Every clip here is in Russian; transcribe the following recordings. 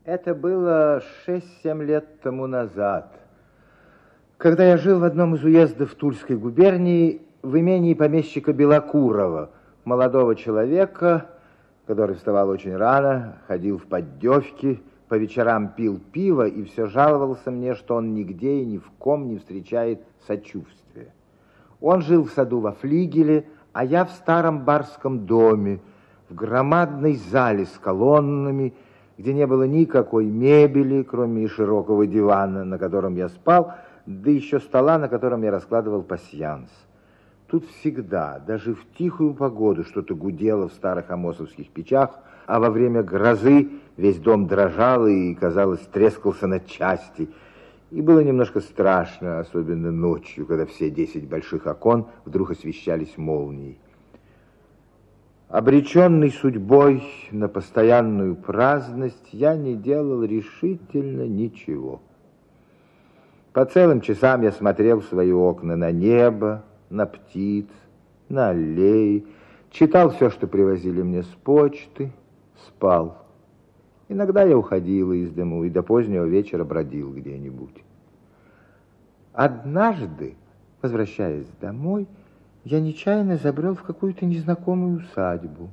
Это было 6-7 лет тому назад, когда я жил в одном из уездов Тульской губернии в имении помещика Белокурова, молодого человека, который вставал очень рано, ходил в поддевки, по вечерам пил пиво и все жаловался мне, что он нигде и ни в ком не встречает сочувствия. Он жил в саду во флигеле, а я в старом барском доме, в громадной зале с колоннами, где не было никакой мебели, кроме широкого дивана, на котором я спал, да еще стола, на котором я раскладывал пасьянс. Тут всегда, даже в тихую погоду, что-то гудело в старых амосовских печах, а во время грозы весь дом дрожал и, казалось, трескался на части. И было немножко страшно, особенно ночью, когда все 10 больших окон вдруг освещались молнией. Обреченный судьбой на постоянную праздность, я не делал решительно ничего. По целым часам я смотрел в свои окна на небо, на птиц, на аллеи, читал все, что привозили мне с почты, спал. Иногда я уходил из дому и до позднего вечера бродил где-нибудь. Однажды, возвращаясь домой, я нечаянно забрел в какую-то незнакомую усадьбу.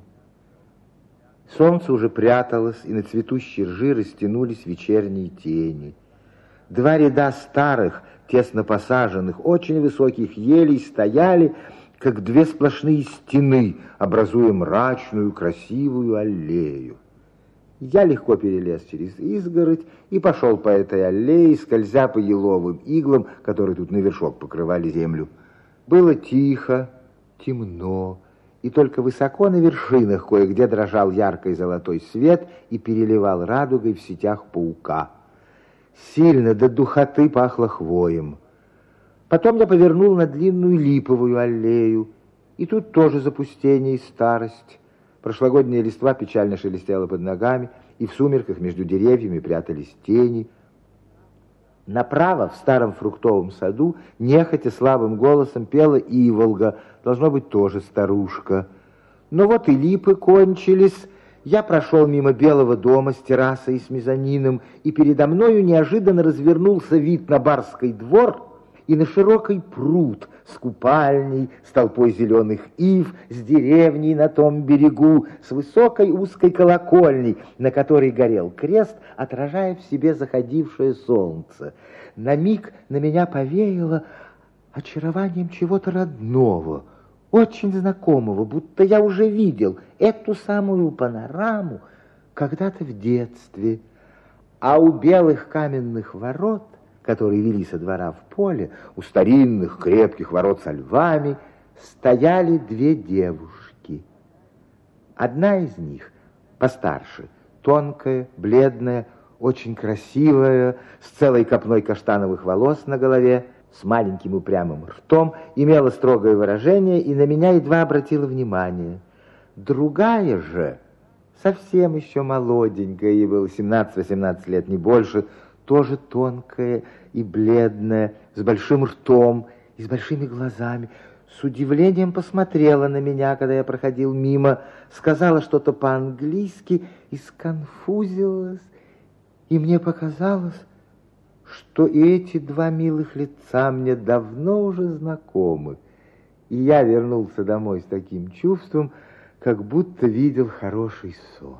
Солнце уже пряталось, и на цветущей ржи растянулись вечерние тени. 2 ряда старых, тесно посаженных, очень высоких елей стояли, как 2 сплошные стены, образуя мрачную, красивую аллею. Я легко перелез через изгородь и пошел по этой аллее, скользя по еловым иглам, которые тут на вершок покрывали землю. Было тихо, темно, и только высоко на вершинах кое-где дрожал яркий золотой свет и переливал радугой в сетях паука. Сильно до духоты пахло хвоем. Потом я повернул на длинную липовую аллею, и тут тоже запустение и старость. Прошлогодняя листва печально шелестела под ногами, и в сумерках между деревьями прятались тени. Направо, в старом фруктовом саду, нехотя слабым голосом пела иволга, должно быть, тоже старушка. Но вот и липы кончились. Я прошел мимо белого дома с террасой и с мезонином, и передо мною неожиданно развернулся вид на барский двор и на широкий пруд с купальней, с толпой зеленых ив, с деревней на том берегу, с высокой узкой колокольней, на которой горел крест, отражая в себе заходившее солнце. На миг на меня повеяло очарованием чего-то родного, очень знакомого, будто я уже видел эту самую панораму когда-то в детстве. А у белых каменных ворот, которые вели со двора в поле, у старинных крепких ворот со львами, стояли 2 девушки. Одна из них, постарше, тонкая, бледная, очень красивая, с целой копной каштановых волос на голове, с маленьким упрямым ртом, имела строгое выражение и на меня едва обратила внимание. Другая же, совсем еще молоденькая, ей было 17-18 лет, не больше, тоже тонкая и бледная, с большим ртом и с большими глазами, с удивлением посмотрела на меня, когда я проходил мимо, сказала что-то по-английски и сконфузилась, и мне показалось, что и эти 2 милых лица мне давно уже знакомы. И я вернулся домой с таким чувством, как будто видел хороший сон.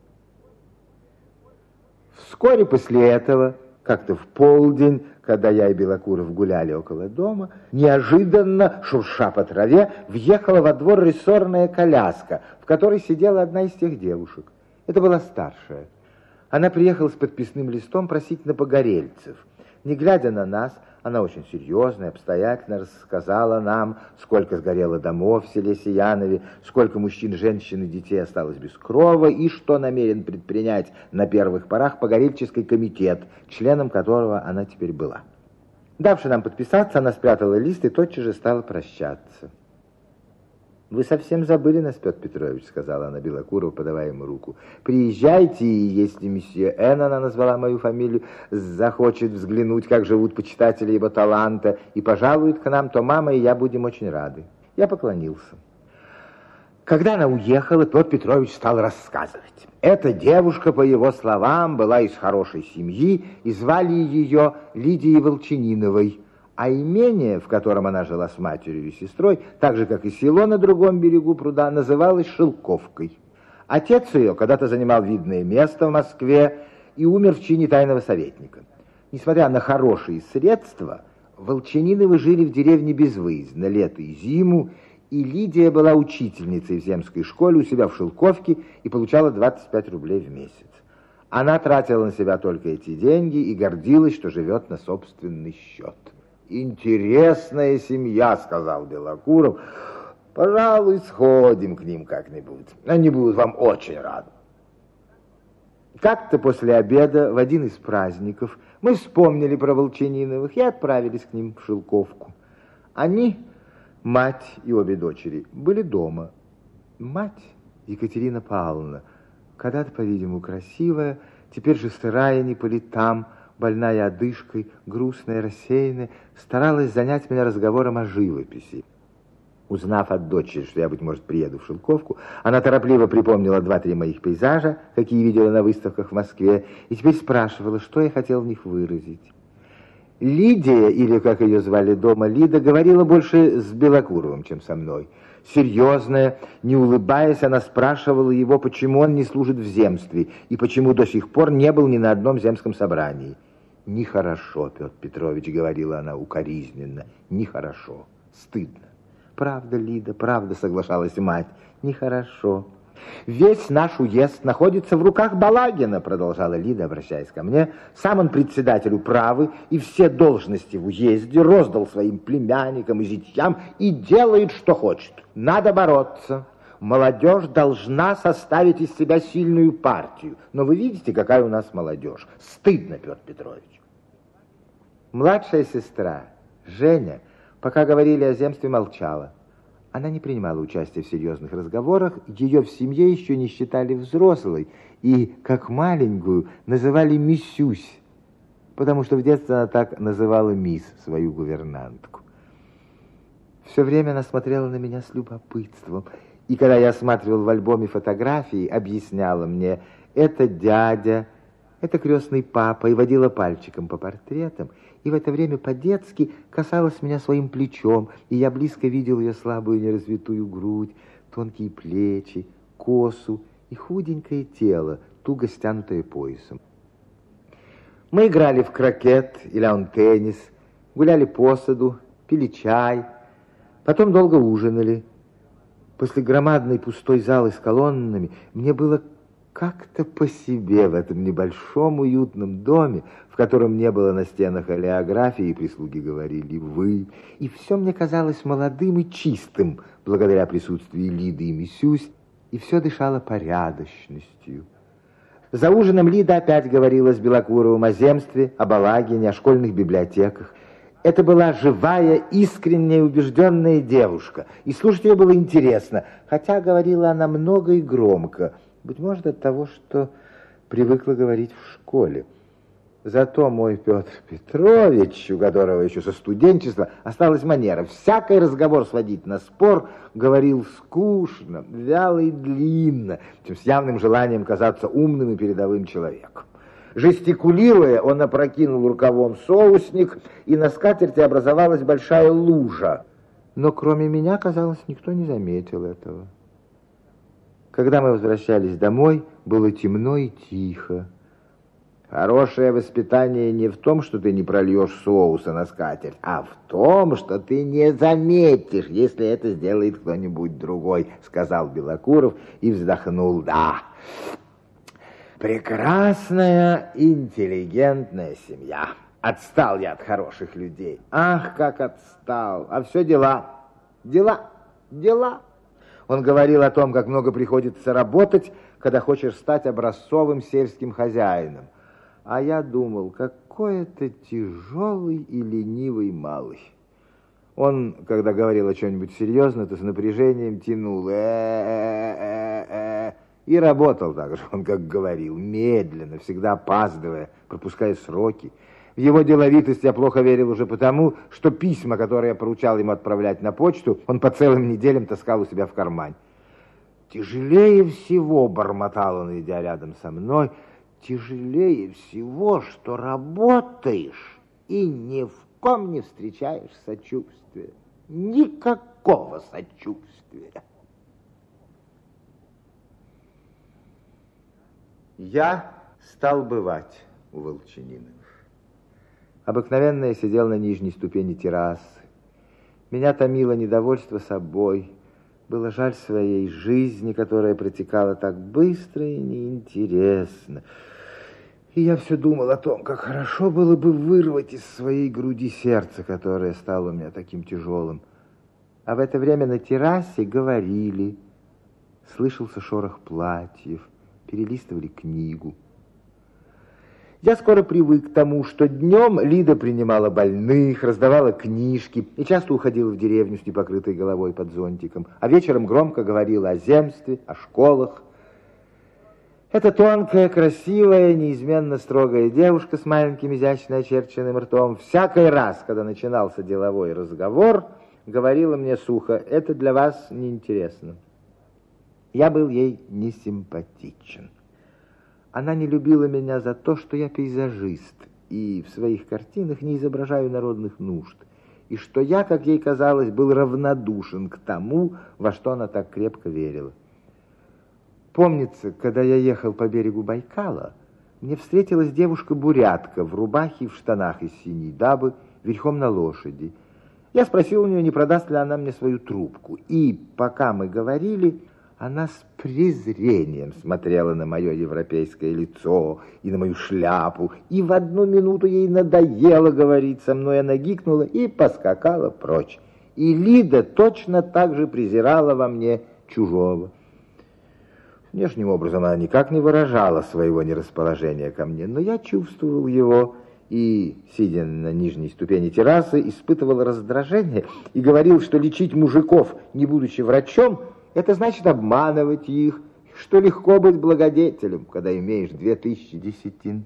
Вскоре после этого, как-то в полдень, когда я и Белокуров гуляли около дома, неожиданно, шурша по траве, въехала во двор рессорная коляска, в которой сидела одна из тех девушек. Это была старшая. Она приехала с подписным листом просить на погорельцев. Не глядя на нас, она очень серьезно и обстоятельно рассказала нам, сколько сгорело домов в селе Сиянове, сколько мужчин, женщин и детей осталось без крова, и что намерен предпринять на первых порах погорельческий комитет, членом которого она теперь была. Давши нам подписаться, она спрятала лист и тотчас же стала прощаться. «Вы совсем забыли нас, Петр Петрович», — сказала она Белокурову, подавая ему руку. «Приезжайте, и если месье Н, она назвала мою фамилию, захочет взглянуть, как живут почитатели его таланта, и пожалует к нам, то мама и я будем очень рады». Я поклонился. Когда она уехала, Петр Петрович стал рассказывать. Эта девушка, по его словам, была из хорошей семьи, и звали ее Лидией Волчаниновой. А имение, в котором она жила с матерью и сестрой, так же, как и село на другом берегу пруда, называлось Шелковкой. Отец ее когда-то занимал видное место в Москве и умер в чине тайного советника. Несмотря на хорошие средства, Волчаниновы жили в деревне безвыездно, лето и зиму, и Лидия была учительницей в земской школе у себя в Шелковке и получала 25 рублей в месяц. Она тратила на себя только эти деньги и гордилась, что живет на собственный счет. «Интересная семья», — сказал Белокуров. «Пожалуй, сходим к ним как-нибудь. Они будут вам очень рады». Как-то после обеда в один из праздников мы вспомнили про Волчаниновых и отправились к ним в Шелковку. Они, мать и обе дочери, были дома. Мать, Екатерина Павловна, когда-то, по-видимому, красивая, теперь же сырая не по летам, больная одышкой, грустная, рассеянная, старалась занять меня разговором о живописи. Узнав от дочери, что я, быть может, приеду в Шелковку, она торопливо припомнила 2-3 моих пейзажа, какие видела на выставках в Москве, и теперь спрашивала, что я хотел в них выразить. Лидия, или, как ее звали дома, Лида, говорила больше с Белокуровым, чем со мной. Серьезная, не улыбаясь, она спрашивала его, почему он не служит в земстве и почему до сих пор не был ни на одном земском собрании. «Нехорошо, Петр Петрович», — говорила она укоризненно, — «нехорошо, стыдно». «Правда, Лида, правда», — соглашалась мать, — «нехорошо». «Весь наш уезд находится в руках Балагина», — продолжала Лида, обращаясь ко мне. «Сам он председателю правы, и все должности в уезде роздал своим племянникам и зятьям и делает, что хочет. Надо бороться. Молодежь должна составить из себя сильную партию. Но вы видите, какая у нас молодежь. Стыдно, Петр Петрович». Младшая сестра, Женя, пока говорили о земстве, молчала. Она не принимала участия в серьезных разговорах, ее в семье еще не считали взрослой и, как маленькую, называли Миссюсь, потому что в детстве она так называла мисс, свою гувернантку. Все время она смотрела на меня с любопытством, и когда я осматривал в альбоме фотографии, объясняла мне, это дядя, это крестный папа, и водила пальчиком по портретам, и в это время по-детски касалась меня своим плечом, и я близко видел ее слабую неразвитую грудь, тонкие плечи, косу и худенькое тело, туго стянутое поясом. Мы играли в крокет или лаун-теннис, гуляли по саду, пили чай, потом долго ужинали. После громадной пустой залы с колоннами мне было как-то по себе в этом небольшом уютном доме, в котором не было на стенах олеографии, и прислуги говорили «вы», и все мне казалось молодым и чистым, благодаря присутствию Лиды и Миссюсь, и все дышало порядочностью. За ужином Лида опять говорила с Белокуровым о земстве, о Балагине, о школьных библиотеках. Это была живая, искренняя, убежденная девушка, и слушать ее было интересно, хотя говорила она много и громко, быть может, от того, что привыкла говорить в школе. Зато мой Петр Петрович, у которого еще со студенчества осталась манера всякий разговор сводить на спор, говорил скучно, вяло и длинно, чем с явным желанием казаться умным и передовым человеком. Жестикулируя, он опрокинул рукавом соусник, и на скатерти образовалась большая лужа. Но кроме меня, казалось, никто не заметил этого. Когда мы возвращались домой, было темно и тихо. Хорошее воспитание не в том, что ты не прольешь соуса на скатерть, а в том, что ты не заметишь, если это сделает кто-нибудь другой, сказал Белокуров и вздохнул. Да, прекрасная, интеллигентная семья. Отстал я от хороших людей. Ах, как отстал. А все дела. Дела. Он говорил о том, как много приходится работать, когда хочешь стать образцовым сельским хозяином. А я думал, какой это тяжелый и ленивый малый. Он, когда говорил о чем-нибудь серьезном, то с напряжением тянул и работал так же, он как говорил, медленно, всегда опаздывая, пропуская сроки. В его деловитость я плохо верил уже потому, что письма, которые я поручал ему отправлять на почту, он по целым неделям таскал у себя в кармане. Тяжелее всего, бормотал он, идя рядом со мной, тяжелее всего, что работаешь и ни в ком не встречаешь сочувствия. Никакого сочувствия. Я стал бывать у Волчаниновых. Обыкновенно я сидел на нижней ступени террасы. Меня томило недовольство собой. Было жаль своей жизни, которая протекала так быстро и неинтересно. И я все думал о том, как хорошо было бы вырвать из своей груди сердце, которое стало у меня таким тяжелым. А в это время на террасе говорили, слышался шорох платьев, перелистывали книгу. Я скоро привык к тому, что днем Лида принимала больных, раздавала книжки и часто уходила в деревню с непокрытой головой под зонтиком, а вечером громко говорила о земстве, о школах. Эта тонкая, красивая, неизменно строгая девушка с маленьким изящно очерченным ртом всякий раз, когда начинался деловой разговор, говорила мне сухо: «Это для вас неинтересно». Я был ей несимпатичен. Она не любила меня за то, что я пейзажист и в своих картинах не изображаю народных нужд, и что я, как ей казалось, был равнодушен к тому, во что она так крепко верила. Помнится, когда я ехал по берегу Байкала, мне встретилась девушка-бурятка в рубахе и в штанах из синей дабы, верхом на лошади. Я спросил у нее, не продаст ли она мне свою трубку, и, пока мы говорили, она с презрением смотрела на мое европейское лицо и на мою шляпу, и в одну минуту ей надоело говорить со мной, она гикнула и поскакала прочь. И Лида точно так же презирала во мне чужого. Внешним образом она никак не выражала своего нерасположения ко мне, но я чувствовал его и, сидя на нижней ступени террасы, испытывал раздражение и говорил, что лечить мужиков, не будучи врачом, это значит обманывать их, что легко быть благодетелем, когда имеешь 2000 десятин.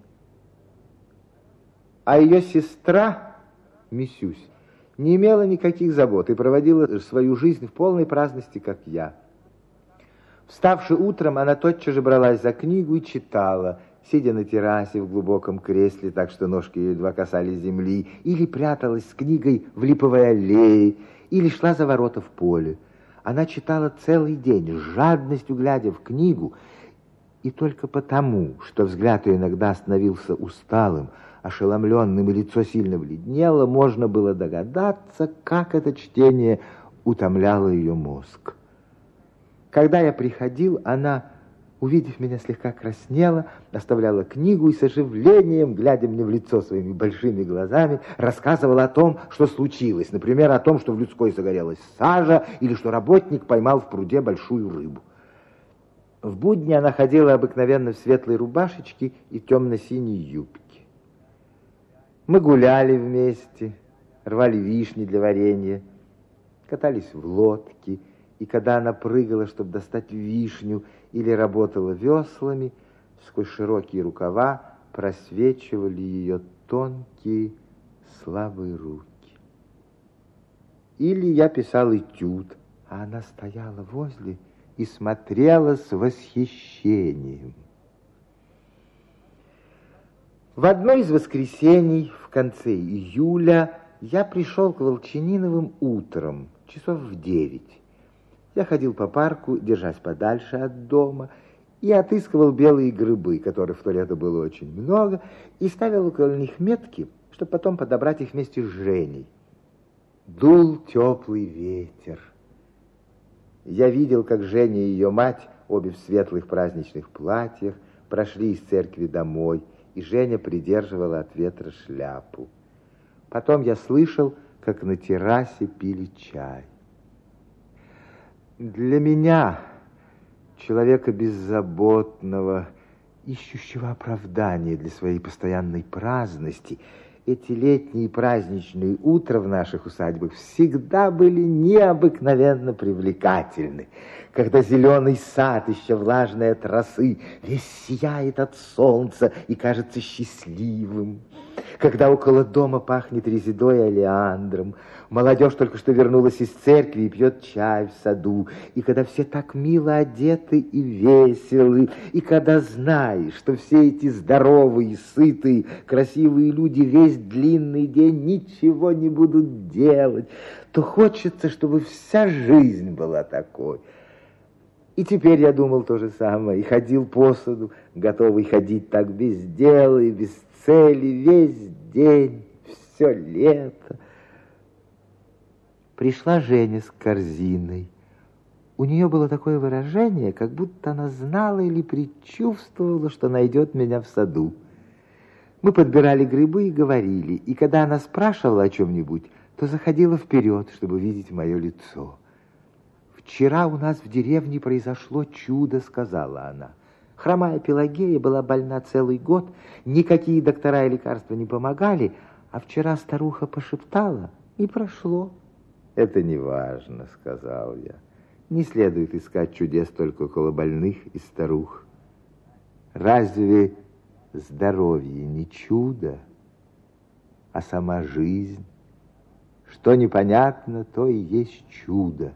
А ее сестра, Мисюсь, не имела никаких забот и проводила свою жизнь в полной праздности, как я. Вставши утром, она тотчас же бралась за книгу и читала, сидя на террасе в глубоком кресле, так что ножки ее едва касались земли, или пряталась с книгой в липовой аллее, или шла за ворота в поле. Она читала целый день, с жадностью глядя в книгу, и только потому, что взгляд ее иногда становился усталым, ошеломленным, и лицо сильно бледнело, можно было догадаться, как это чтение утомляло ее мозг. Когда я приходил, она, увидев меня, слегка краснела, оставляла книгу и с оживлением, глядя мне в лицо своими большими глазами, рассказывала о том, что случилось. Например, о том, что в людской загорелась сажа, или что работник поймал в пруде большую рыбу. В будни она ходила обыкновенно в светлой рубашечке и темно-синей юбке. Мы гуляли вместе, рвали вишни для варенья, катались в лодке, и когда она прыгала, чтобы достать вишню, или работала веслами, сквозь широкие рукава просвечивали ее тонкие слабые руки. Или я писал этюд, а она стояла возле и смотрела с восхищением. В одно из воскресений в конце июля я пришел к Волчаниновым утром, часов в 9. Я ходил по парку, держась подальше от дома, и отыскивал белые грибы, которых в то лето было очень много, и ставил около них метки, чтобы потом подобрать их вместе с Женей. Дул теплый ветер. Я видел, как Женя и ее мать, обе в светлых праздничных платьях, прошли из церкви домой, и Женя придерживала от ветра шляпу. Потом я слышал, как на террасе пили чай. Для меня, человека беззаботного, ищущего оправдания для своей постоянной праздности, эти летние праздничные утра в наших усадьбах всегда были необыкновенно привлекательны, когда зеленый сад, еще влажный от росы, весь сияет от солнца и кажется счастливым, когда около дома пахнет резидой и олеандром, молодежь только что вернулась из церкви и пьет чай в саду, и когда все так мило одеты и веселы, и когда знаешь, что все эти здоровые, сытые, красивые люди весь длинный день ничего не будут делать, то хочется, чтобы вся жизнь была такой. И теперь я думал то же самое, и ходил по саду, готовый ходить так без дела и без цели весь день, все лето. Пришла Женя с корзиной. У нее было такое выражение, как будто она знала или предчувствовала, что найдет меня в саду. Мы подбирали грибы и говорили, и когда она спрашивала о чем-нибудь, то заходила вперед, чтобы видеть мое лицо. «Вчера у нас в деревне произошло чудо», — сказала она. Хромая Пелагея была больна целый год, никакие доктора и лекарства не помогали, а вчера старуха пошептала, и прошло. «Это не важно», — сказал я. «Не следует искать чудес только около больных и старух. Разве здоровье не чудо, а сама жизнь? Что непонятно, то и есть чудо.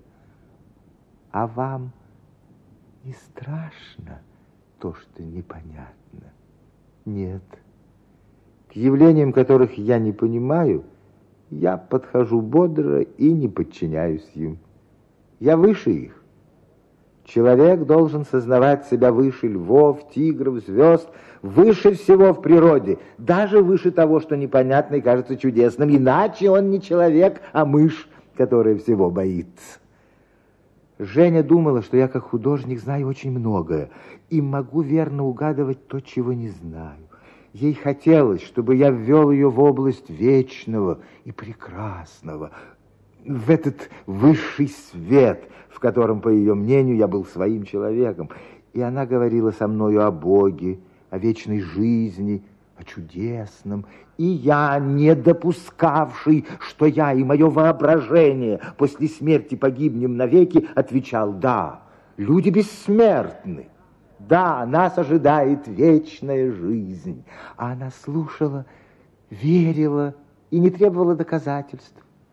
А вам не страшно то, что непонятно?» Нет. К явлениям, которых я не понимаю, я подхожу бодро и не подчиняюсь им. Я выше их. Человек должен сознавать себя выше львов, тигров, звезд, выше всего в природе, даже выше того, что непонятно и кажется чудесным. Иначе он не человек, а мышь, которая всего боится. Женя думала, что я как художник знаю очень многое и могу верно угадывать то, чего не знаю. Ей хотелось, чтобы я ввел ее в область вечного и прекрасного, в этот высший свет, в котором, по ее мнению, я был своим человеком. И она говорила со мною о Боге, о вечной жизни, о чудесном. И я, не допускавший, что я и мое воображение после смерти погибнем навеки, отвечал: да, люди бессмертны. Да, нас ожидает вечная жизнь. А она слушала, верила и не требовала доказательств.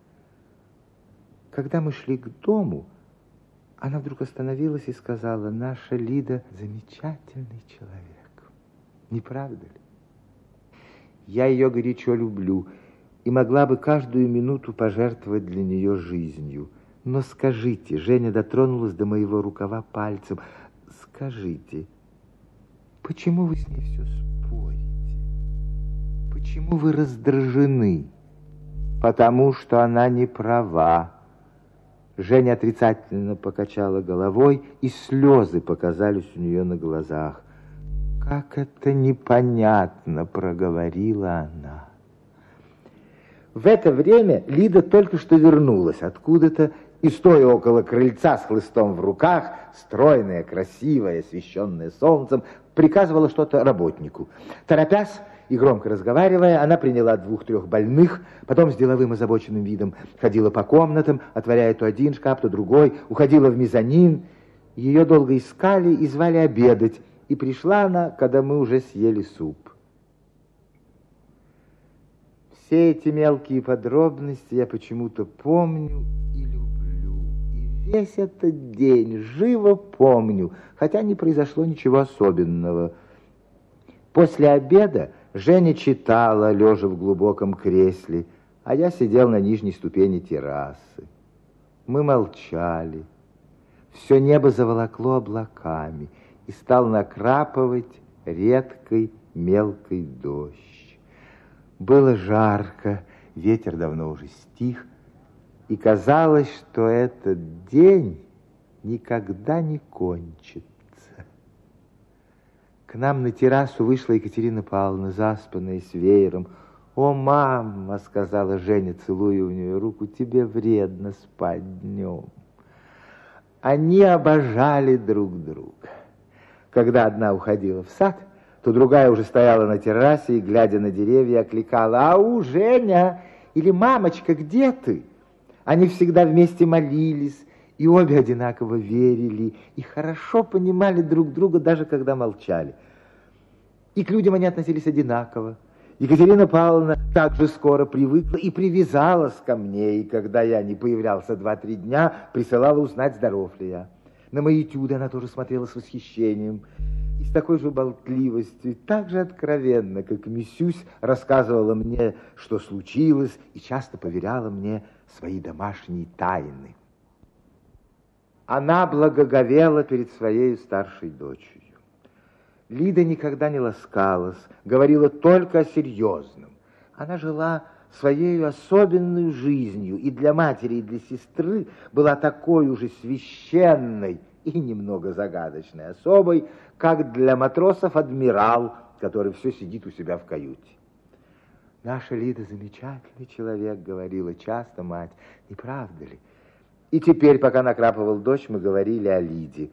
Когда мы шли к дому, она вдруг остановилась и сказала: наша Лида замечательный человек. Не правда ли? Я ее горячо люблю и могла бы каждую минуту пожертвовать для нее жизнью. Но скажите, Женя дотронулась до моего рукава пальцем, скажите, почему вы с ней все спорите? Почему вы раздражены? Потому что она не права. Женя отрицательно покачала головой, и слезы показались у нее на глазах. «Как это непонятно!» — проговорила она. В это время Лида только что вернулась откуда-то и, стоя около крыльца с хлыстом в руках, стройная, красивая, освещенная солнцем, приказывала что-то работнику. Торопясь и громко разговаривая, она приняла 2-3 больных, потом с деловым озабоченным видом ходила по комнатам, отворяя то один шкаф, то другой, уходила в мезонин. Ее долго искали и звали обедать, и пришла она, когда мы уже съели суп. Все эти мелкие подробности я почему-то помню и люблю. И весь этот день живо помню, хотя не произошло ничего особенного. После обеда Женя читала, лежа в глубоком кресле, а я сидел на нижней ступени террасы. Мы молчали. Все небо заволокло облаками, и стал накрапывать редкий мелкий дождь. Было жарко, ветер давно уже стих, и казалось, что этот день никогда не кончится. К нам на террасу вышла Екатерина Павловна, заспанная, с веером. «О, мама!» — сказала Женя, целуя у нее руку, «тебе вредно спать днем». Они обожали друг друга. Когда одна уходила в сад, то другая уже стояла на террасе и, глядя на деревья, окликала: «Ау, Женя!» или «Мамочка, где ты?» Они всегда вместе молились, и обе одинаково верили, и хорошо понимали друг друга, даже когда молчали. И к людям они относились одинаково, Екатерина Павловна так же скоро привыкла и привязалась ко мне, и когда я не появлялся 2-3 дня, присылала узнать, здоров ли я. На мои этюды она тоже смотрела с восхищением. И с такой же болтливостью, так же откровенно, как Мисюсь, рассказывала мне, что случилось, и часто поверяла мне свои домашние тайны. Она благоговела перед своей старшей дочерью. Лида никогда не ласкалась, говорила только о серьезном. Она жила своей особенной жизнью, и для матери, и для сестры была такой уже священной и немного загадочной особой, как для матросов адмирал, который все сидит у себя в каюте. «Наша Лида замечательный человек», — говорила часто мать, не правда ли? И теперь, пока накрапывал дождь, мы говорили о Лиде.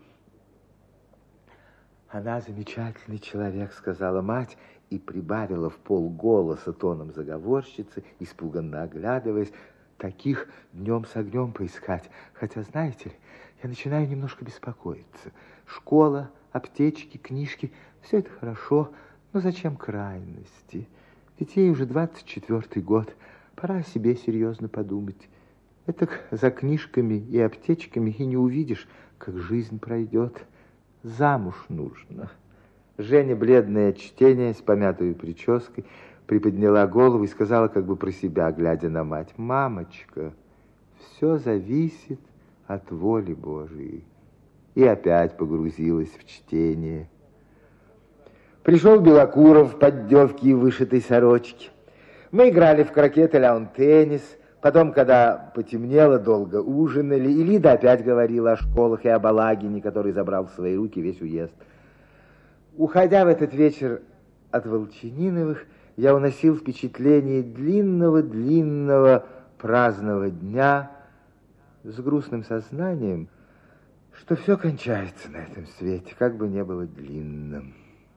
«Она замечательный человек», — сказала мать, и прибавила в полголоса тоном заговорщицы, испуганно оглядываясь, «таких днем с огнем поискать. Хотя, знаете ли, я начинаю немножко беспокоиться. Школа, аптечки, книжки — все это хорошо, но зачем крайности? Ведь ей уже 24-й год, пора о себе серьезно подумать. Это за книжками и аптечками и не увидишь, как жизнь пройдет. Замуж нужно». Женя, бледная от чтения, с помятой прической, приподняла голову и сказала как бы про себя, глядя на мать: «Мамочка, все зависит от воли Божией». И опять погрузилась в чтение. Пришел Белокуров в поддевке и вышитой сорочке. Мы играли в крокет и ляун-теннис. Потом, когда потемнело, долго ужинали, и Лида опять говорила о школах и о Балагине, который забрал в свои руки весь уезд. Уходя в этот вечер от Волчаниновых, я уносил впечатление длинного-длинного праздного дня с грустным сознанием, что все кончается на этом свете, как бы не было длинным.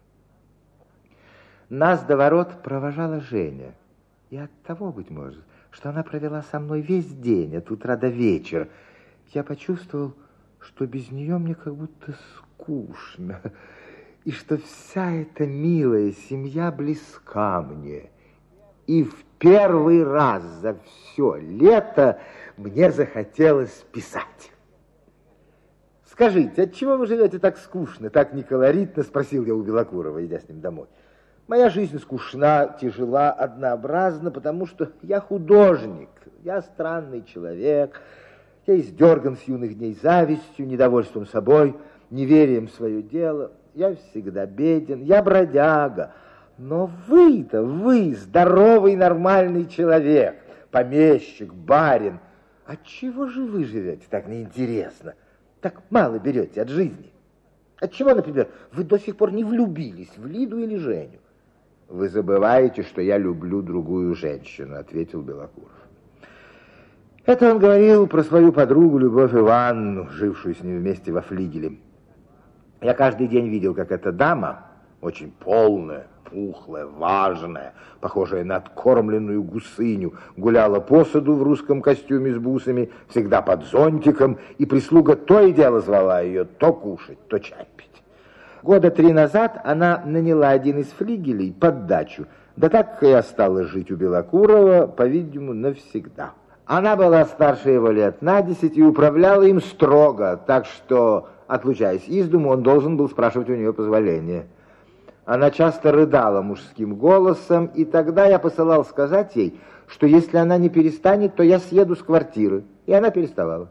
Нас до ворот провожала Женя, и от того, быть может, что она провела со мной весь день, от утра до вечера, я почувствовал, что без нее мне как будто скучно, и что вся эта милая семья близка мне. И в первый раз за все лето мне захотелось писать. «Скажите, отчего вы живете так скучно, так неколоритно?» — спросил я у Белокурова, идя с ним домой. «Моя жизнь скучна, тяжела, однообразна, потому что я художник, я странный человек, я издерган с юных дней завистью, недовольством собой, неверием в свое дело». Я всегда беден, я бродяга. Но вы-то, вы здоровый, нормальный человек, помещик, барин. Отчего же вы живете так неинтересно? Так мало берете от жизни? Отчего, например, вы до сих пор не влюбились в Лиду или Женю? Вы забываете, что я люблю другую женщину, ответил Белокуров. Это он говорил про свою подругу Любовь Ивановну, жившую с ним вместе во флигеле. Я каждый день видел, как эта дама, очень полная, пухлая, важная, похожая на откормленную гусыню, гуляла по саду в русском костюме с бусами, всегда под зонтиком, и прислуга то и дело звала ее то кушать, то чай пить. 3 года назад она наняла один из флигелей под дачу, да так и осталась жить у Белокурова, по-видимому, навсегда. Она была старше его лет на 10 и управляла им строго, так что, отлучаясь из дому, он должен был спрашивать у нее позволения. Она часто рыдала мужским голосом, и тогда я посылал сказать ей, что если она не перестанет, то я съеду с квартиры. И она переставала.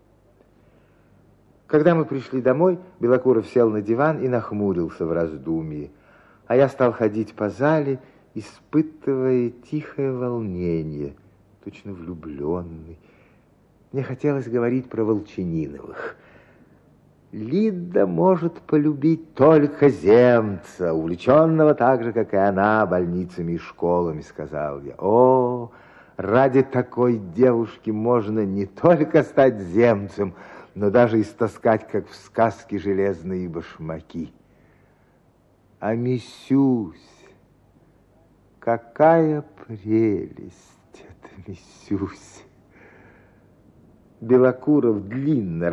Когда мы пришли домой, Белокуров сел на диван и нахмурился в раздумье, а я стал ходить по зале, испытывая тихое волнение, точно влюбленный. Мне хотелось говорить про Волчаниновых. Лида может полюбить только земца, увлеченного так же, как и она, больницами и школами, сказал я. О, ради такой девушки можно не только стать земцем, но даже истаскать, как в сказке, железные башмаки. А Мисюсь, какая прелесть! Мисюсь. Белокуров, длинно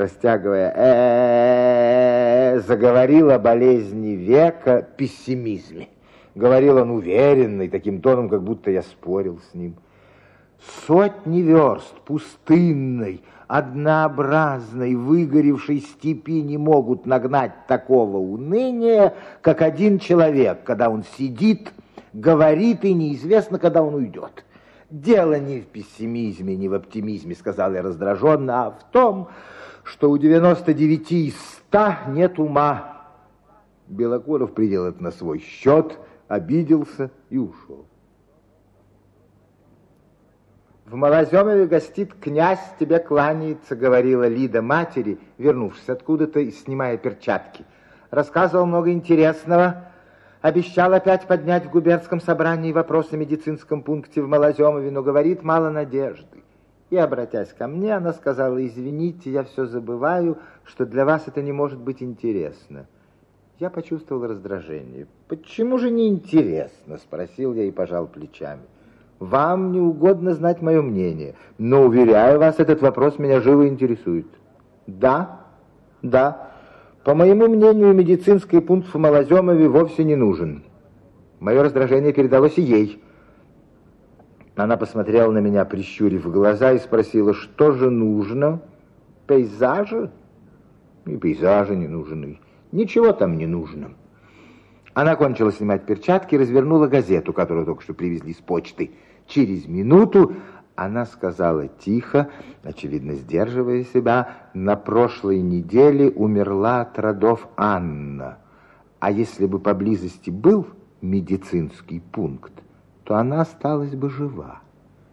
растягивая заговорил о болезни века, пессимизме. Говорил он уверенно и таким тоном, как будто я спорил с ним. Сотни верст пустынной, однообразной, выгоревшей степи не могут нагнать такого уныния, как один человек, когда он сидит, говорит, и неизвестно, когда он уйдет. Дело не в пессимизме, не в оптимизме, сказал я раздраженно, а в том, что у 99 из 100 нет ума. Белокуров принял это на свой счет, обиделся и ушел. В Малоземове гостит князь, тебе кланяется, говорила Лида матери, вернувшись откуда-то и снимая перчатки. Рассказывал много интересного, обещал опять поднять в губернском собрании вопрос о медицинском пункте в Малоземове, но говорит, мало надежды. И, обратясь ко мне, она сказала, извините, я все забываю, что для вас это не может быть интересно. Я почувствовал раздражение. Почему же не интересно? Спросил я и пожал плечами. Вам не угодно знать мое мнение, но, уверяю вас, этот вопрос меня живо интересует. Да, по моему мнению, медицинский пункт в Малоземове вовсе не нужен. Мое раздражение передалось и ей. Она посмотрела на меня, прищурив глаза, и спросила, что же нужно? Пейзажи? И пейзажи не нужны. Ничего там не нужно. Она кончила снимать перчатки и развернула газету, которую только что привезли с почты. Через минуту она сказала тихо, очевидно сдерживая себя, на прошлой неделе умерла от родов Анна. А если бы поблизости был медицинский пункт, то она осталась бы жива.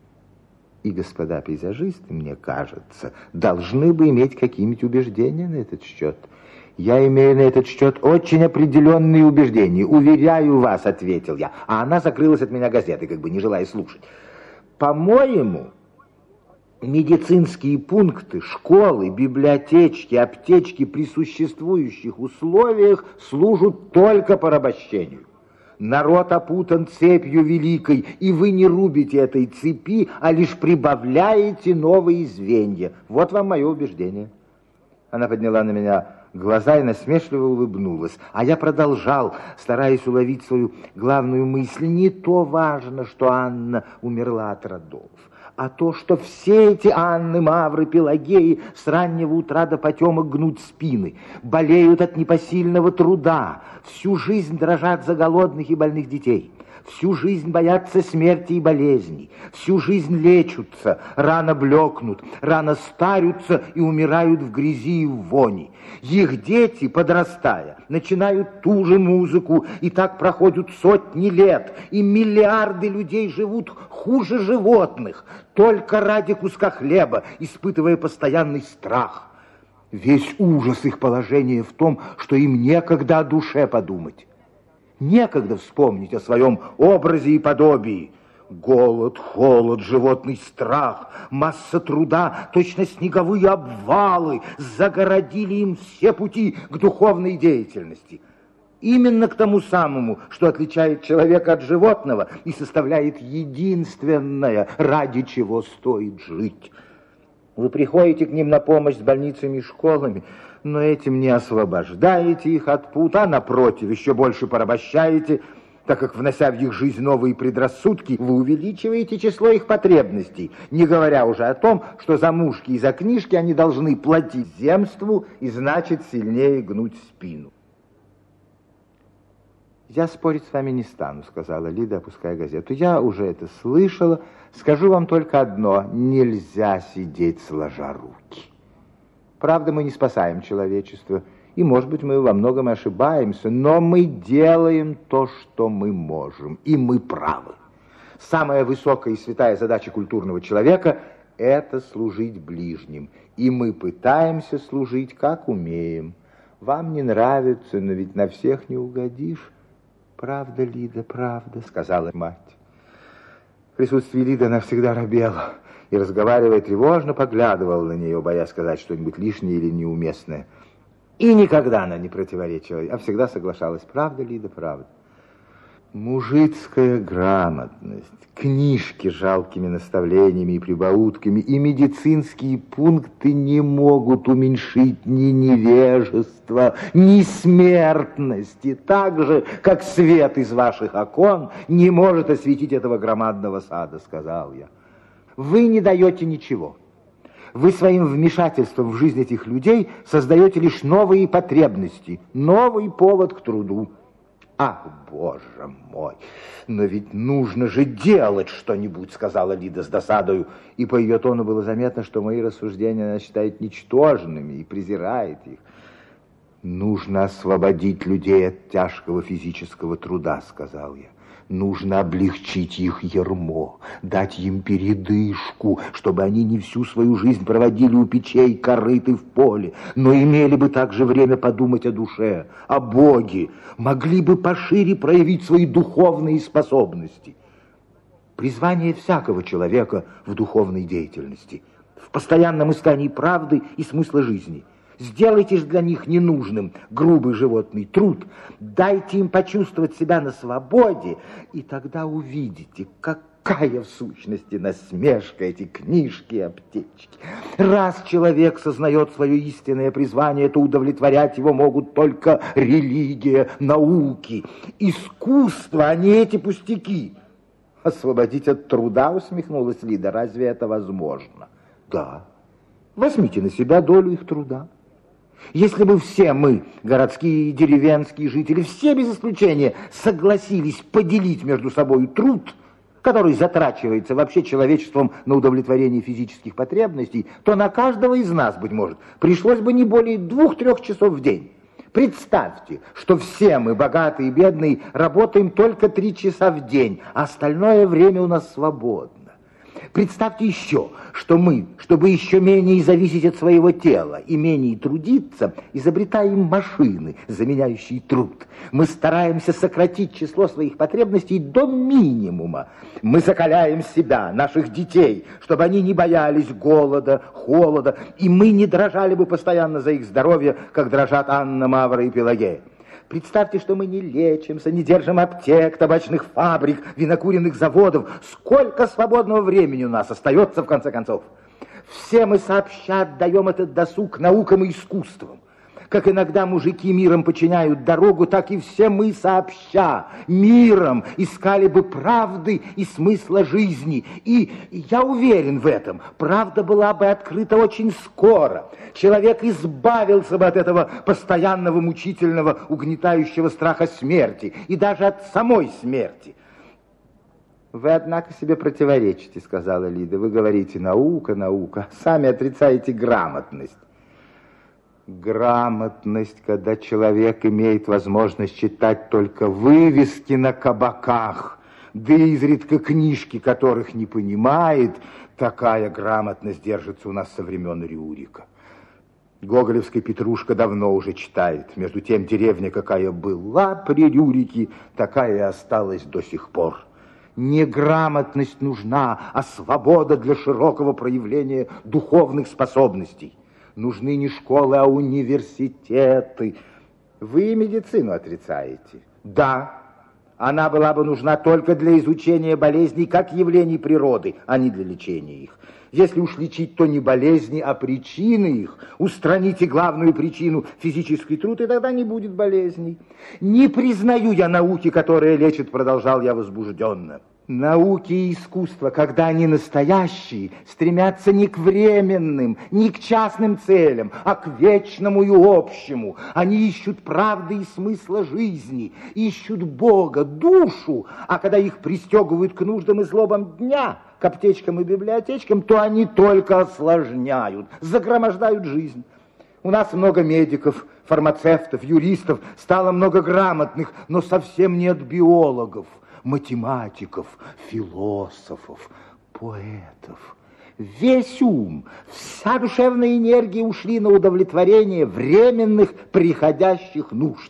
И господа пейзажисты, мне кажется, должны бы иметь какие-нибудь убеждения на этот счет. Я имею на этот счет очень определенные убеждения. Уверяю вас, ответил я. А она закрылась от меня газетой, как бы не желая слушать. По-моему, медицинские пункты, школы, библиотечки, аптечки при существующих условиях служат только порабощению. Народ опутан цепью великой, и вы не рубите этой цепи, а лишь прибавляете новые звенья. Вот вам мое убеждение. Она подняла на меня глаза и насмешливо улыбнулась. А я продолжал, стараясь уловить свою главную мысль. Не то важно, что Анна умерла от родов, а то, что все эти Анны, Мавры, Пелагеи с раннего утра до потемок гнут спины, болеют от непосильного труда, всю жизнь дрожат за голодных и больных детей. Всю жизнь боятся смерти и болезней, всю жизнь лечутся, рано блекнут, рано старятся и умирают в грязи и в вони. Их дети, подрастая, начинают ту же музыку, и так проходят сотни лет, и миллиарды людей живут хуже животных, только ради куска хлеба, испытывая постоянный страх. Весь ужас их положения в том, что им некогда о душе подумать. Некогда вспомнить о своем образе и подобии. Голод, холод, животный страх, масса труда, точно снеговые обвалы загородили им все пути к духовной деятельности. Именно к тому самому, что отличает человека от животного и составляет единственное, ради чего стоит жить. Вы приходите к ним на помощь с больницами и школами, но этим не освобождаете их от пут, а напротив, еще больше порабощаете, так как, внося в их жизнь новые предрассудки, вы увеличиваете число их потребностей, не говоря уже о том, что за мушки и за книжки они должны платить земству и, значит, сильнее гнуть спину. «Я спорить с вами не стану», — сказала Лида, опуская газету. «Я уже это слышала. Скажу вам только одно. Нельзя сидеть сложа руки. Правда, мы не спасаем человечество, и, может быть, мы во многом ошибаемся, но мы делаем то, что мы можем, и мы правы. Самая высокая и святая задача культурного человека — это служить ближним, и мы пытаемся служить, как умеем. Вам не нравится, но ведь на всех не угодишь». «Правда, Лида, правда», — сказала мать. В присутствии Лиды она всегда робела и, разговаривая тревожно, поглядывала на нее, боясь сказать что-нибудь лишнее или неуместное. И никогда она не противоречила, а всегда соглашалась. «Правда, Лида, правда». Мужицкая грамотность, книжки с жалкими наставлениями и прибаутками и медицинские пункты не могут уменьшить ни невежества, ни смертности, так же, как свет из ваших окон не может осветить этого громадного сада, сказал я. Вы не даете ничего. Вы своим вмешательством в жизнь этих людей создаете лишь новые потребности, новый повод к труду. Ах, боже мой, но ведь нужно же делать что-нибудь, сказала Лида с досадою, и по ее тону было заметно, что мои рассуждения она считает ничтожными и презирает их. Нужно освободить людей от тяжкого физического труда, сказал я. Нужно облегчить их ярмо, дать им передышку, чтобы они не всю свою жизнь проводили у печей, корыт и в поле, но имели бы также время подумать о душе, о Боге, могли бы пошире проявить свои духовные способности. Призвание всякого человека в духовной деятельности, в постоянном искании правды и смысла жизни. Сделайте же для них ненужным грубый животный труд, дайте им почувствовать себя на свободе, и тогда увидите, какая в сущности насмешка эти книжки и аптечки. Раз человек сознает свое истинное призвание, то удовлетворять его могут только религия, науки, искусство, а не эти пустяки. Освободить от труда, усмехнулась Лида, разве это возможно? Да, возьмите на себя долю их труда. Если бы все мы, городские и деревенские жители, все без исключения согласились поделить между собой труд, который затрачивается вообще человечеством на удовлетворение физических потребностей, то на каждого из нас, быть может, пришлось бы не более 2-3 часов в день. Представьте, что все мы, богатые и бедные, работаем только 3 часа в день, а остальное время у нас свободно. Представьте еще, что мы, чтобы еще менее зависеть от своего тела и менее трудиться, изобретаем машины, заменяющие труд. Мы стараемся сократить число своих потребностей до минимума. Мы закаляем себя, наших детей, чтобы они не боялись голода, холода, и мы не дрожали бы постоянно за их здоровье, как дрожат Анна, Мавра и Пелагея. Представьте, что мы не лечимся, не держим аптек, табачных фабрик, винокуренных заводов. Сколько свободного времени у нас остается, в конце концов? Все мы сообща отдаем этот досуг наукам и искусствам. Как иногда мужики миром подчиняют дорогу, так и все мы сообща миром искали бы правды и смысла жизни. И я уверен в этом, правда была бы открыта очень скоро. Человек избавился бы от этого постоянного, мучительного, угнетающего страха смерти и даже от самой смерти. Вы, однако, себе противоречите, сказала Лида. Вы говорите наука, наука, а сами отрицаете грамотность. Грамотность, когда человек имеет возможность читать только вывески на кабаках, да изредка книжки, которых не понимает, такая грамотность держится у нас со времен Рюрика. Гоголевская Петрушка давно уже читает. Между тем, деревня, какая была при Рюрике, такая и осталась до сих пор. Не грамотность нужна, а свобода для широкого проявления духовных способностей. Нужны не школы, а университеты. Вы медицину отрицаете? Да, она была бы нужна только для изучения болезней как явлений природы, а не для лечения их. Если уж лечить, то не болезни, а причины их. Устраните главную причину – физический труд, и тогда не будет болезней. Не признаю я науки, которая лечит, продолжал я возбужденно. Науки и искусство, когда они настоящие, стремятся не к временным, не к частным целям, а к вечному и общему. Они ищут правды и смысла жизни, ищут Бога, душу, а когда их пристегивают к нуждам и злобам дня, к аптечкам и библиотечкам, то они только осложняют, загромождают жизнь. У нас много медиков, фармацевтов, юристов, стало много грамотных, но совсем нет биологов, математиков, философов, поэтов. Весь ум, вся душевная энергия ушли на удовлетворение временных приходящих нужд.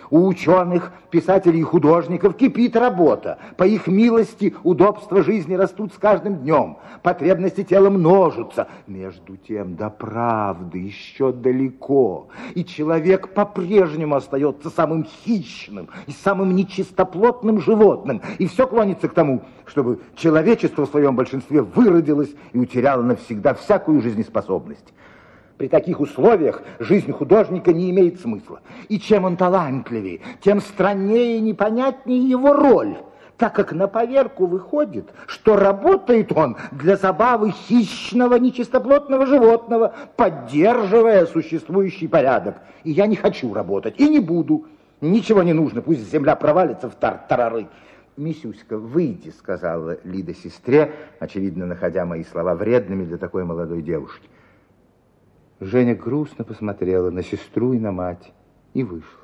У ученых, писателей и художников кипит работа. По их милости удобства жизни растут с каждым днем. Потребности тела множатся. Между тем до правды еще далеко. И человек по-прежнему остается самым хищным и самым нечистоплотным животным. И все клонится к тому, чтобы человечество в своем большинстве выродилось и утеряло навсегда всякую жизнеспособность. При таких условиях жизнь художника не имеет смысла. И чем он талантливее, тем страннее и непонятнее его роль, так как на поверку выходит, что работает он для забавы хищного нечистоплотного животного, поддерживая существующий порядок. И я не хочу работать, и не буду. Ничего не нужно, пусть земля провалится в тартарары. «Мисюська, выйди», — сказала Лида сестре, очевидно, находя мои слова вредными для такой молодой девушки. Женя грустно посмотрела на сестру и на мать и вышла.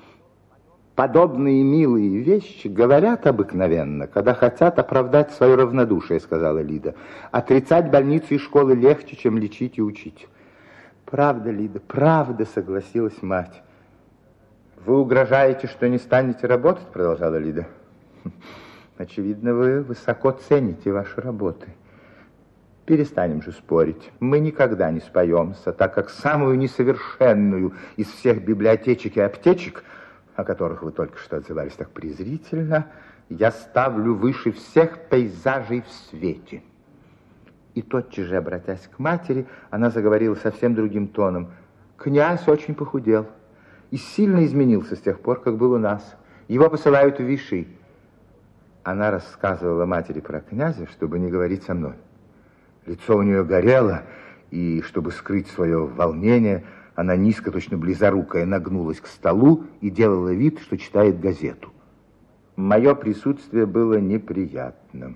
«Подобные милые вещи говорят обыкновенно, когда хотят оправдать свое равнодушие», — сказала Лида. «Отрицать больницы и школы легче, чем лечить и учить». «Правда, Лида, правда», — согласилась мать. «Вы угрожаете, что не станете работать?» — продолжала Лида. «Очевидно, вы высоко цените ваши работы. Перестанем же спорить. Мы никогда не споемся, так как самую несовершенную из всех библиотечек и аптечек, о которых вы только что отзывались так презрительно, я ставлю выше всех пейзажей в свете». И тотчас же, обратясь к матери, она заговорила совсем другим тоном. «Князь очень похудел и сильно изменился с тех пор, как был у нас. Его посылают в Виши». Она рассказывала матери про князя, чтобы не говорить со мной. Лицо у нее горело, и, чтобы скрыть свое волнение, она низко, точно близорукая, нагнулась к столу и делала вид, что читает газету. Мое присутствие было неприятным.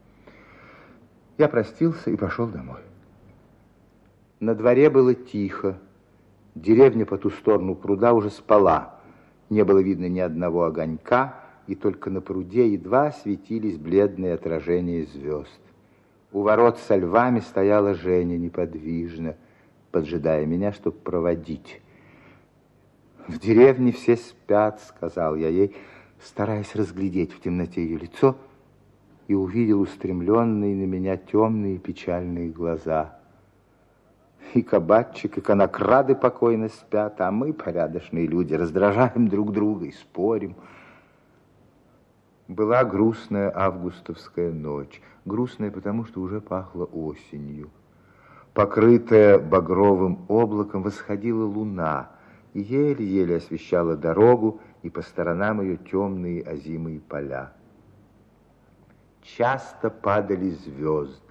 Я простился и пошел домой. На дворе было тихо. Деревня по ту сторону пруда уже спала. Не было видно ни одного огонька, и только на пруде едва светились бледные отражения звезд. У ворот со львами стояла Женя неподвижно, поджидая меня, чтобы проводить. «В деревне все спят», — сказал я ей, стараясь разглядеть в темноте ее лицо, и увидел устремленные на меня темные печальные глаза. И кабачик, и конокрады покойно спят, а мы, порядочные люди, раздражаем друг друга и спорим. Была грустная августовская ночь. Грустная, потому что уже пахло осенью. Покрытая багровым облаком восходила луна и еле-еле освещала дорогу и по сторонам ее темные озимые поля. Часто падали звезды.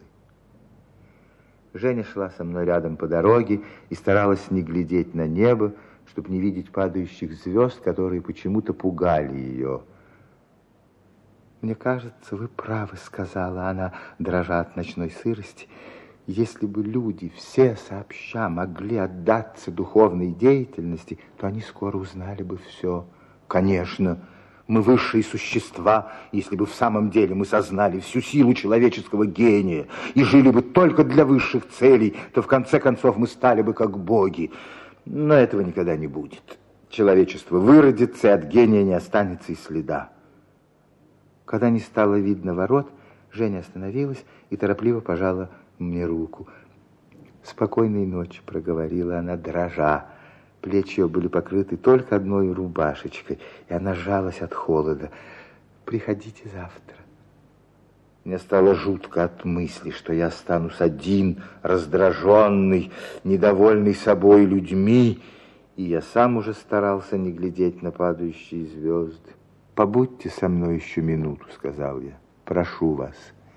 Женя шла со мной рядом по дороге и старалась не глядеть на небо, чтобы не видеть падающих звезд, которые почему-то пугали ее. «Мне кажется, вы правы», — сказала она, дрожа от ночной сырости. «Если бы люди все сообща могли отдаться духовной деятельности, то они скоро узнали бы все». «Конечно, мы высшие существа, если бы в самом деле мы сознали всю силу человеческого гения и жили бы только для высших целей, то в конце концов мы стали бы как боги. Но этого никогда не будет. Человечество выродится, и от гения не останется и следа». Когда не стало видно ворот, Женя остановилась и торопливо пожала мне руку. «Спокойной ночи», — проговорила она, дрожа. Плечи ее были покрыты только одной рубашечкой, и она сжалась от холода. «Приходите завтра». Мне стало жутко от мысли, что я останусь один, раздраженный, недовольный собой людьми, и я сам уже старался не глядеть на падающие звезды. «Побудьте со мной еще минуту», — сказал я. «Прошу вас».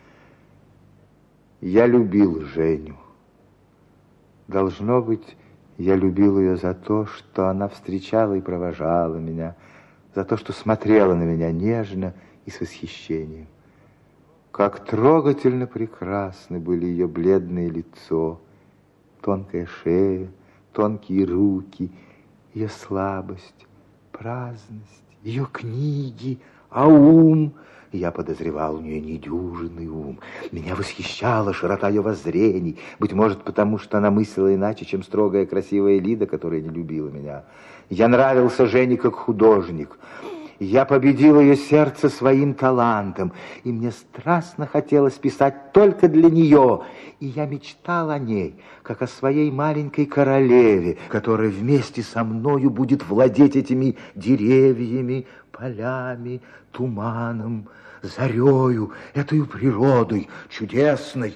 Я любил Женю. Должно быть, я любил ее за то, что она встречала и провожала меня, за то, что смотрела на меня нежно и с восхищением. Как трогательно прекрасны были ее бледное лицо, тонкая шея, тонкие руки, ее слабость, праздность, ее книги, А ум... Я подозревал у нее недюжинный ум. Меня восхищала широта ее воззрений. Быть может, потому что она мыслила иначе, чем строгая красивая Лида, которая не любила меня. Я нравился Жене как художник. Я победил ее сердце своим талантом, и мне страстно хотелось писать только для нее. И я мечтал о ней, как о своей маленькой королеве, которая вместе со мною будет владеть этими деревьями, полями, туманом, зарею, этой природой чудесной,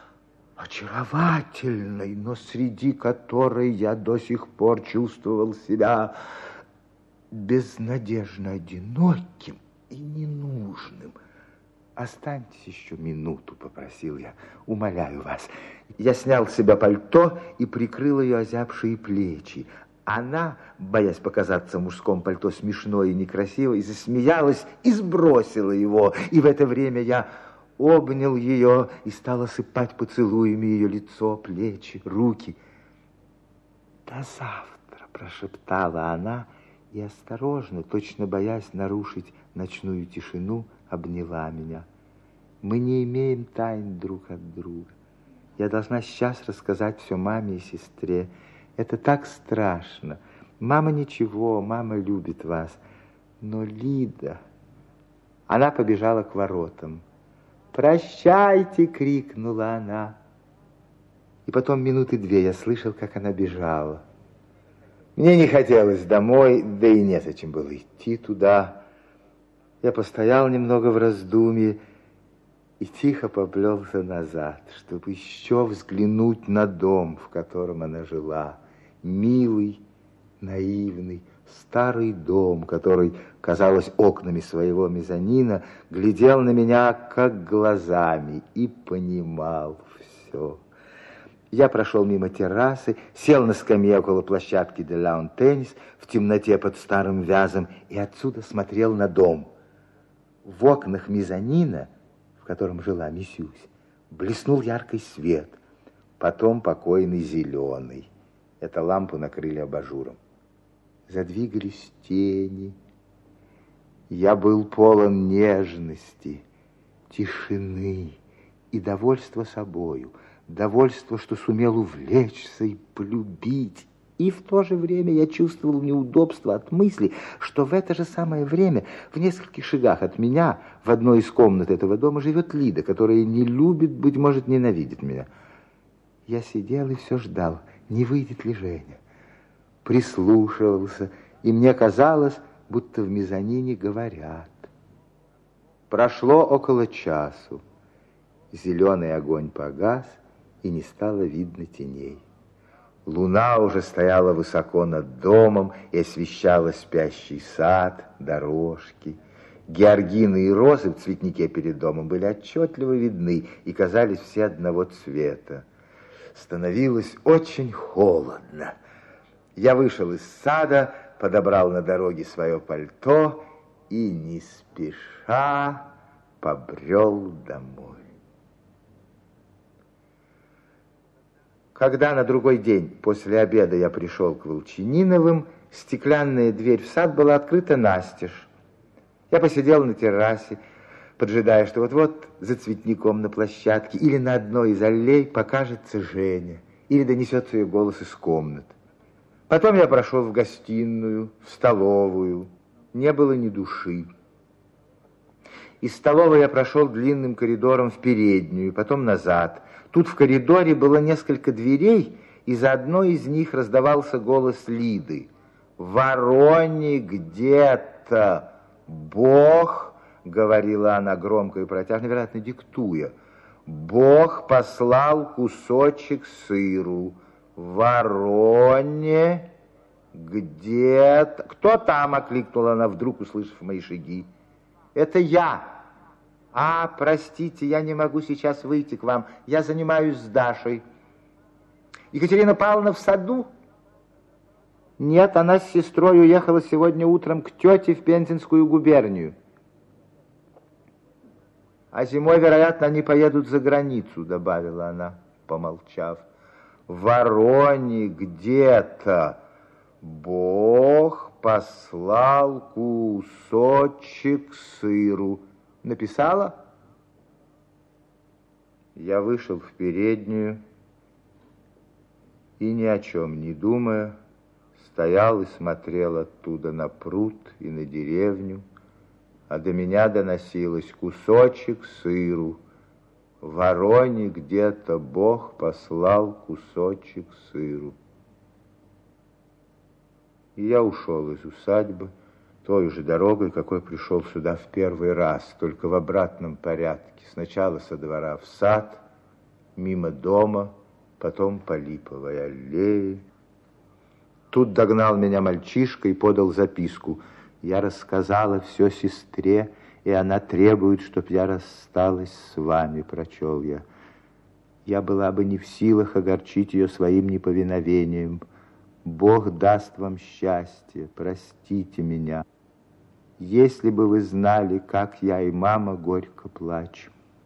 очаровательной, но среди которой я до сих пор чувствовал себя безнадежно одиноким и ненужным. «Останьтесь еще минуту», — попросил я, — «умоляю вас». Я снял с себя пальто и прикрыл ее озябшие плечи. Она, боясь показаться в мужском пальто смешной и некрасивой, засмеялась и сбросила его. И в это время я обнял ее и стал осыпать поцелуями ее лицо, плечи, руки. «До завтра», — прошептала она, и осторожно, точно боясь нарушить ночную тишину, обняла меня. «Мы не имеем тайн друг от друга. Я должна сейчас рассказать все маме и сестре. Это так страшно. Мама ничего, мама любит вас. Но Лида...» Она побежала к воротам. «Прощайте!» — крикнула она. И потом минуты две я слышал, как она бежала. Мне не хотелось домой, да и незачем было идти туда. Я постоял немного в раздумье и тихо поплелся назад, чтобы еще взглянуть на дом, в котором она жила. Милый, наивный, старый дом, который, казалось, окнами своего мезонина глядел на меня как глазами и понимал все. Я прошел мимо террасы, сел на скамье около площадки для лаун-теннис в темноте под старым вязом и отсюда смотрел на дом. В окнах мезонина, в котором жила миссюсь, блеснул яркий свет, потом покойный зеленый. Эту лампу накрыли абажуром. Задвигались тени. Я был полон нежности, тишины и довольства собою. Довольство, что сумел увлечься и полюбить. И в то же время я чувствовал неудобство от мысли, что в это же самое время в нескольких шагах от меня в одной из комнат этого дома живет Лида, которая не любит, быть может, ненавидит меня. Я сидел и все ждал, не выйдет ли Женя. Прислушивался, и мне казалось, будто в мезонине говорят. Прошло около часу. Зеленый огонь погас, и не стало видно теней. Луна уже стояла высоко над домом и освещала спящий сад, дорожки. Георгины и розы в цветнике перед домом были отчетливо видны и казались все одного цвета. Становилось очень холодно. Я вышел из сада, подобрал на дороге свое пальто и не спеша побрел домой. Когда на другой день после обеда я пришел к Волчининовым, стеклянная дверь в сад была открыта настежь. Я посидел на террасе, поджидая, что вот-вот за цветником на площадке или на одной из аллей покажется Женя, или донесется ее голос из комнат. Потом я прошел в гостиную, в столовую. Не было ни души. Из столовой я прошел длинным коридором в переднюю, потом назад. Тут в коридоре было несколько дверей, и за одной из них раздавался голос Лиды. «В Вороне где-то Бог», — говорила она громко и протяжно, вероятно, диктуя, «Бог послал кусочек сыру. В Вороне где-то...» «Кто там?» — окликнула она, вдруг услышав мои шаги. «Это я». «А, простите, я не могу сейчас выйти к вам. Я занимаюсь с Дашей». «Екатерина Павловна в саду?» «Нет, она с сестрой уехала сегодня утром к тете в Пензенскую губернию». «А зимой, вероятно, они поедут за границу», — добавила она, помолчав. «В Вороне где-то Бог послал кусочек сыру. Написала? Я вышел в переднюю и, ни о чем не думая, стоял и смотрел оттуда на пруд и на деревню, а до меня доносилось: кусочек сыру. Вороне где-то Бог послал кусочек сыру. И я ушел из усадьбы той же дорогой, какой пришел сюда в первый раз, только в обратном порядке. Сначала со двора в сад, мимо дома, потом по Липовой аллее. Тут догнал меня мальчишка и подал записку. Я рассказала все сестре, и она требует, чтоб я рассталась с вами, прочел я. Я была бы не в силах огорчить ее своим неповиновением. Бог даст вам счастье, простите меня. Если бы вы знали, как я и мама горько плачем.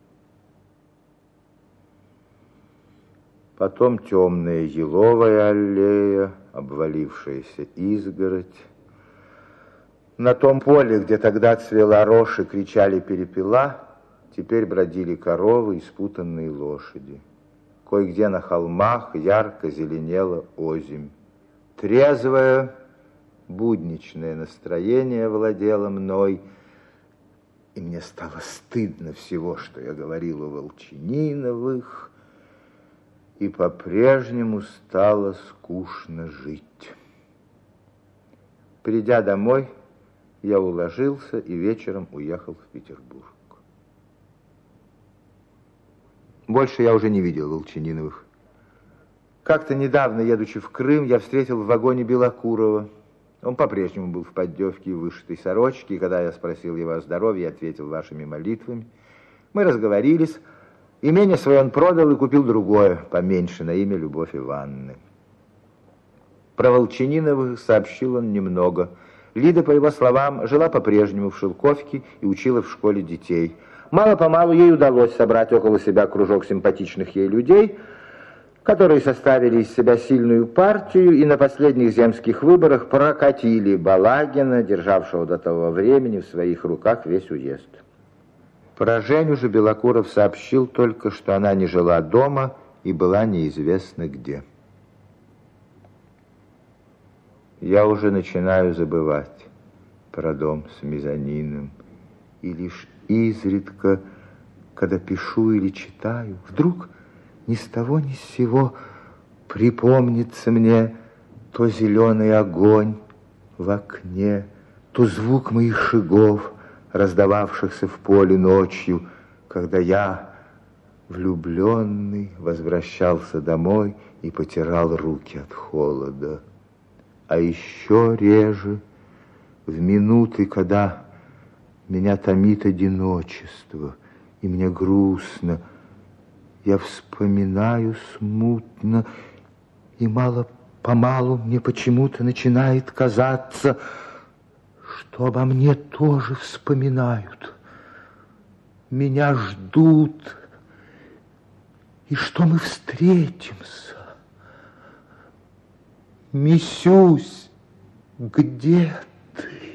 Потом темная еловая аллея, обвалившаяся изгородь. На том поле, где тогда цвела рожь и кричали перепела, теперь бродили коровы и спутанные лошади. Кое-где на холмах ярко зеленела озимь. Трезвое, будничное настроение владело мной, и мне стало стыдно всего, что я говорил о Волчининовых, и по-прежнему стало скучно жить. Придя домой, я уложился и вечером уехал в Петербург. Больше я уже не видел Волчининовых. Как-то недавно, едучи в Крым, я встретил в вагоне Белокурова. Он по-прежнему был в поддевке и вышитой сорочке, и когда я спросил его о здоровье, ответил: вашими молитвами. Мы разговорились. Имение свое он продал и купил другое, поменьше, на имя Любовь Ивановны. Про Волчининовых сообщил он немного. Лида, по его словам, жила по-прежнему в Шелковке и учила в школе детей. Мало-помалу ей удалось собрать около себя кружок симпатичных ей людей, которые составили из себя сильную партию и на последних земских выборах прокатили Балагина, державшего до того времени в своих руках весь уезд. Про Женю же Белокуров сообщил только, что она не жила дома и была неизвестно где. Я уже начинаю забывать про дом с мезонином, и лишь изредка, когда пишу или читаю, вдруг ни с того ни с сего припомнится мне то зеленый огонь в окне, то звук моих шагов, раздававшихся в поле ночью, когда я, влюбленный, возвращался домой и потирал руки от холода. А еще реже в минуты, когда меня томит одиночество, и мне грустно, я вспоминаю смутно, и мало-помалу мне почему-то начинает казаться, что обо мне тоже вспоминают, меня ждут, и что мы встретимся. Мисюсь, где ты?